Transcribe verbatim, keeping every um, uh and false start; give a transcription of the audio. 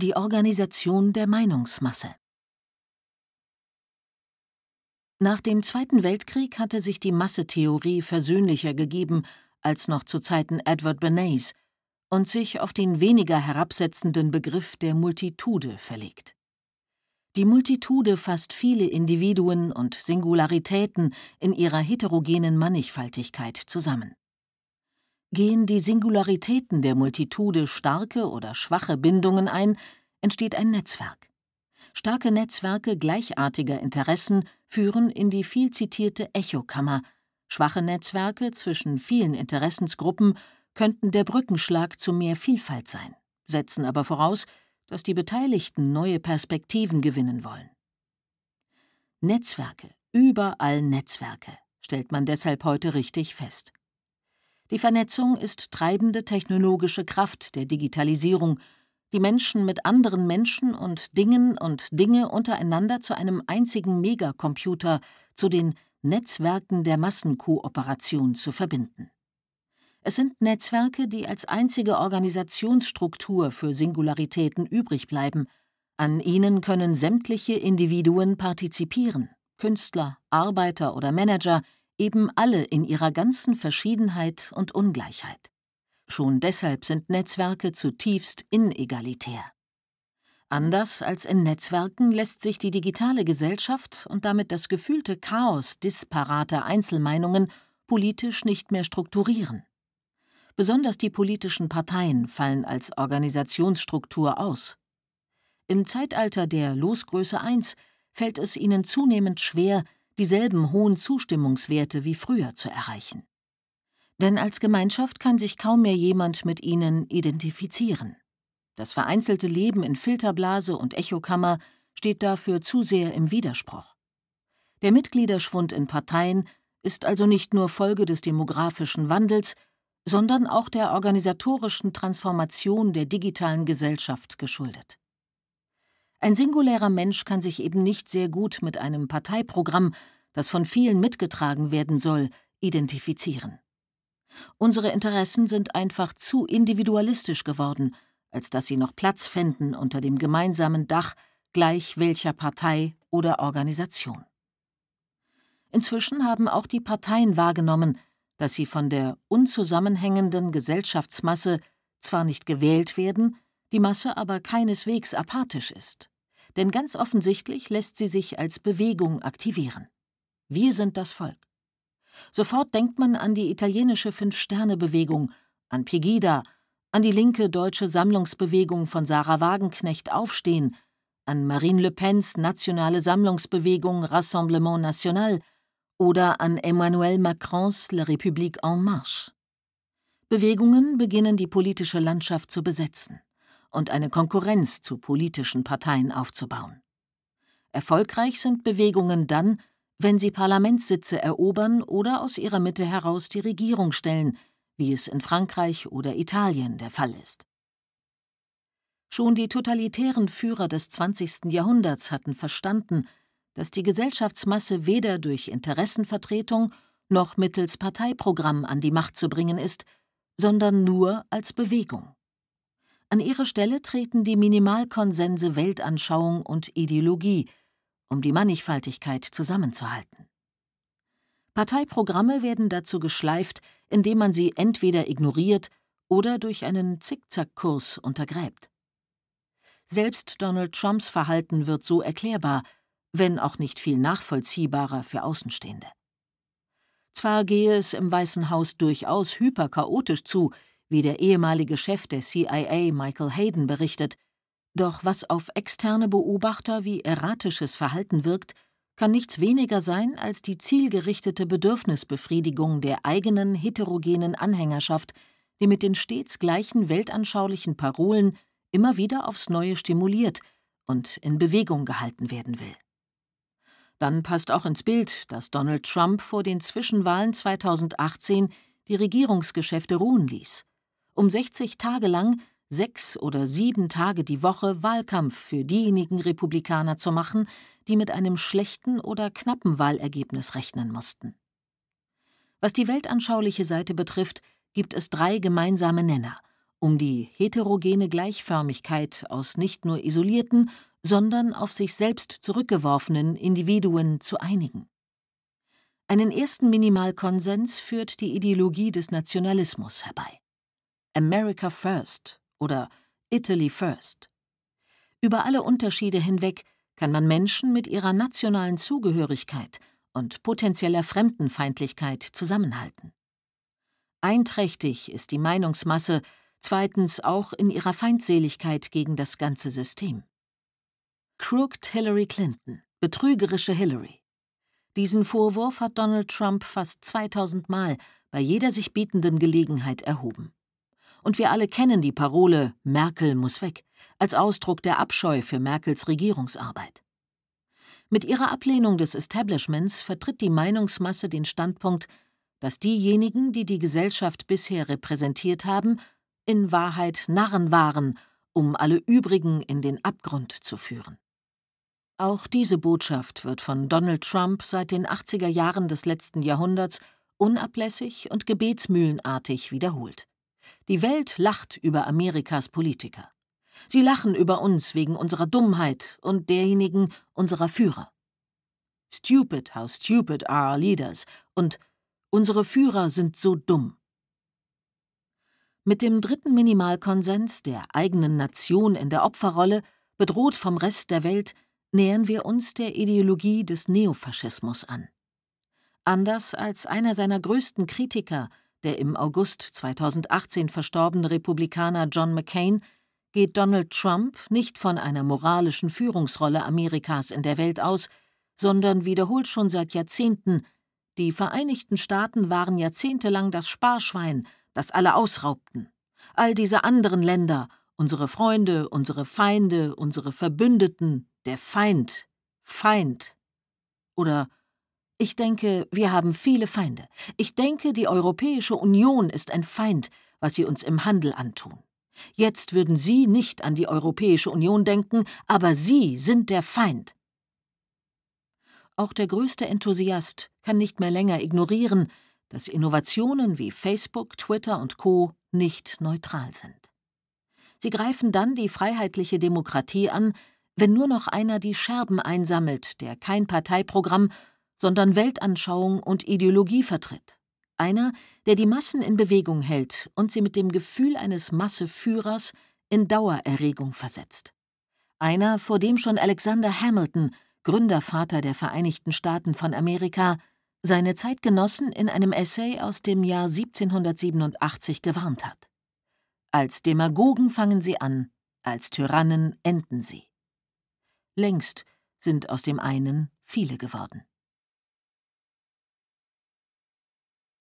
Die Organisation der Meinungsmasse. Nach dem Zweiten Weltkrieg hatte sich die Massetheorie versöhnlicher gegeben als noch zu Zeiten Edward Bernays und sich auf den weniger herabsetzenden Begriff der Multitude verlegt. Die Multitude fasst viele Individuen und Singularitäten in ihrer heterogenen Mannigfaltigkeit zusammen. Gehen die Singularitäten der Multitude starke oder schwache Bindungen ein, entsteht ein Netzwerk. Starke Netzwerke gleichartiger Interessen führen in die viel zitierte Echokammer. Schwache Netzwerke zwischen vielen Interessensgruppen könnten der Brückenschlag zu mehr Vielfalt sein, setzen aber voraus, dass die Beteiligten neue Perspektiven gewinnen wollen. Netzwerke, überall Netzwerke, stellt man deshalb heute richtig fest. Die Vernetzung ist treibende technologische Kraft der Digitalisierung, die Menschen mit anderen Menschen und Dingen und Dinge untereinander zu einem einzigen Megacomputer, zu den Netzwerken der Massenkooperation zu verbinden. Es sind Netzwerke, die als einzige Organisationsstruktur für Singularitäten übrig bleiben. An ihnen können sämtliche Individuen partizipieren, Künstler, Arbeiter oder Manager, eben alle in ihrer ganzen Verschiedenheit und Ungleichheit. Schon deshalb sind Netzwerke zutiefst inegalitär. Anders als in Netzwerken lässt sich die digitale Gesellschaft und damit das gefühlte Chaos disparater Einzelmeinungen politisch nicht mehr strukturieren. Besonders die politischen Parteien fallen als Organisationsstruktur aus. Im Zeitalter der Losgröße eins fällt es ihnen zunehmend schwer, dieselben hohen Zustimmungswerte wie früher zu erreichen. Denn als Gemeinschaft kann sich kaum mehr jemand mit ihnen identifizieren. Das vereinzelte Leben in Filterblase und Echokammer steht dafür zu sehr im Widerspruch. Der Mitgliederschwund in Parteien ist also nicht nur Folge des demografischen Wandels, sondern auch der organisatorischen Transformation der digitalen Gesellschaft geschuldet. Ein singulärer Mensch kann sich eben nicht sehr gut mit einem Parteiprogramm, das von vielen mitgetragen werden soll, identifizieren. Unsere Interessen sind einfach zu individualistisch geworden, als dass sie noch Platz fänden unter dem gemeinsamen Dach gleich welcher Partei oder Organisation. Inzwischen haben auch die Parteien wahrgenommen, dass sie von der unzusammenhängenden Gesellschaftsmasse zwar nicht gewählt werden, die Masse aber keineswegs apathisch ist. Denn ganz offensichtlich lässt sie sich als Bewegung aktivieren. Wir sind das Volk. Sofort denkt man an die italienische Fünf-Sterne-Bewegung, an Pegida, an die linke deutsche Sammlungsbewegung von Sarah Wagenknecht Aufstehen, an Marine Le Pens nationale Sammlungsbewegung Rassemblement National oder an Emmanuel Macrons La République en Marche. Bewegungen beginnen die politische Landschaft zu besetzen und eine Konkurrenz zu politischen Parteien aufzubauen. Erfolgreich sind Bewegungen dann, wenn sie Parlamentssitze erobern oder aus ihrer Mitte heraus die Regierung stellen, wie es in Frankreich oder Italien der Fall ist. Schon die totalitären Führer des zwanzigsten Jahrhunderts hatten verstanden, dass die Gesellschaftsmasse weder durch Interessenvertretung noch mittels Parteiprogramm an die Macht zu bringen ist, sondern nur als Bewegung. An ihre Stelle treten die Minimalkonsense Weltanschauung und Ideologie, um die Mannigfaltigkeit zusammenzuhalten. Parteiprogramme werden dazu geschleift, indem man sie entweder ignoriert oder durch einen Zickzackkurs untergräbt. Selbst Donald Trumps Verhalten wird so erklärbar, wenn auch nicht viel nachvollziehbarer für Außenstehende. Zwar gehe es im Weißen Haus durchaus hyperchaotisch zu, wie der ehemalige Chef der C I A Michael Hayden berichtet, doch was auf externe Beobachter wie erratisches Verhalten wirkt, kann nichts weniger sein als die zielgerichtete Bedürfnisbefriedigung der eigenen heterogenen Anhängerschaft, die mit den stets gleichen weltanschaulichen Parolen immer wieder aufs Neue stimuliert und in Bewegung gehalten werden will. Dann passt auch ins Bild, dass Donald Trump vor den Zwischenwahlen zweitausendachtzehn die Regierungsgeschäfte ruhen ließ, um sechzig Tage lang sechs oder sieben Tage die Woche Wahlkampf für diejenigen Republikaner zu machen, die mit einem schlechten oder knappen Wahlergebnis rechnen mussten. Was die weltanschauliche Seite betrifft, gibt es drei gemeinsame Nenner, um die heterogene Gleichförmigkeit aus nicht nur isolierten, sondern auf sich selbst zurückgeworfenen Individuen zu einigen. Einen ersten Minimalkonsens führt die Ideologie des Nationalismus herbei. America First oder Italy First. Über alle Unterschiede hinweg kann man Menschen mit ihrer nationalen Zugehörigkeit und potenzieller Fremdenfeindlichkeit zusammenhalten. Einträchtig ist die Meinungsmasse zweitens auch in ihrer Feindseligkeit gegen das ganze System. Crooked Hillary Clinton, betrügerische Hillary. Diesen Vorwurf hat Donald Trump fast zweitausend Mal bei jeder sich bietenden Gelegenheit erhoben. Und wir alle kennen die Parole »Merkel muss weg« als Ausdruck der Abscheu für Merkels Regierungsarbeit. Mit ihrer Ablehnung des Establishments vertritt die Meinungsmasse den Standpunkt, dass diejenigen, die die Gesellschaft bisher repräsentiert haben, in Wahrheit Narren waren, um alle übrigen in den Abgrund zu führen. Auch diese Botschaft wird von Donald Trump seit den achtziger Jahren des letzten Jahrhunderts unablässig und gebetsmühlenartig wiederholt. Die Welt lacht über Amerikas Politiker. Sie lachen über uns wegen unserer Dummheit und derjenigen unserer Führer. Stupid, how stupid are our leaders und unsere Führer sind so dumm. Mit dem dritten Minimalkonsens der eigenen Nation in der Opferrolle, bedroht vom Rest der Welt, nähern wir uns der Ideologie des Neofaschismus an. Anders als einer seiner größten Kritiker, der im August zweitausendachtzehn verstorbene Republikaner John McCain, geht Donald Trump nicht von einer moralischen Führungsrolle Amerikas in der Welt aus, sondern wiederholt schon seit Jahrzehnten: Die Vereinigten Staaten waren jahrzehntelang das Sparschwein, das alle ausraubten. All diese anderen Länder, unsere Freunde, unsere Feinde, unsere Verbündeten, der Feind, Feind. Oder: Ich denke, wir haben viele Feinde. Ich denke, die Europäische Union ist ein Feind, was sie uns im Handel antun. Jetzt würden Sie nicht an die Europäische Union denken, aber Sie sind der Feind. Auch der größte Enthusiast kann nicht mehr länger ignorieren, dass Innovationen wie Facebook, Twitter und Co. nicht neutral sind. Sie greifen dann die freiheitliche Demokratie an, wenn nur noch einer die Scherben einsammelt, der kein Parteiprogramm, sondern Weltanschauung und Ideologie vertritt. Einer, der die Massen in Bewegung hält und sie mit dem Gefühl eines Masseführers in Dauererregung versetzt. Einer, vor dem schon Alexander Hamilton, Gründervater der Vereinigten Staaten von Amerika, seine Zeitgenossen in einem Essay aus dem Jahr siebzehnhundertsiebenundachtzig gewarnt hat. Als Demagogen fangen sie an, als Tyrannen enden sie. Längst sind aus dem einen viele geworden.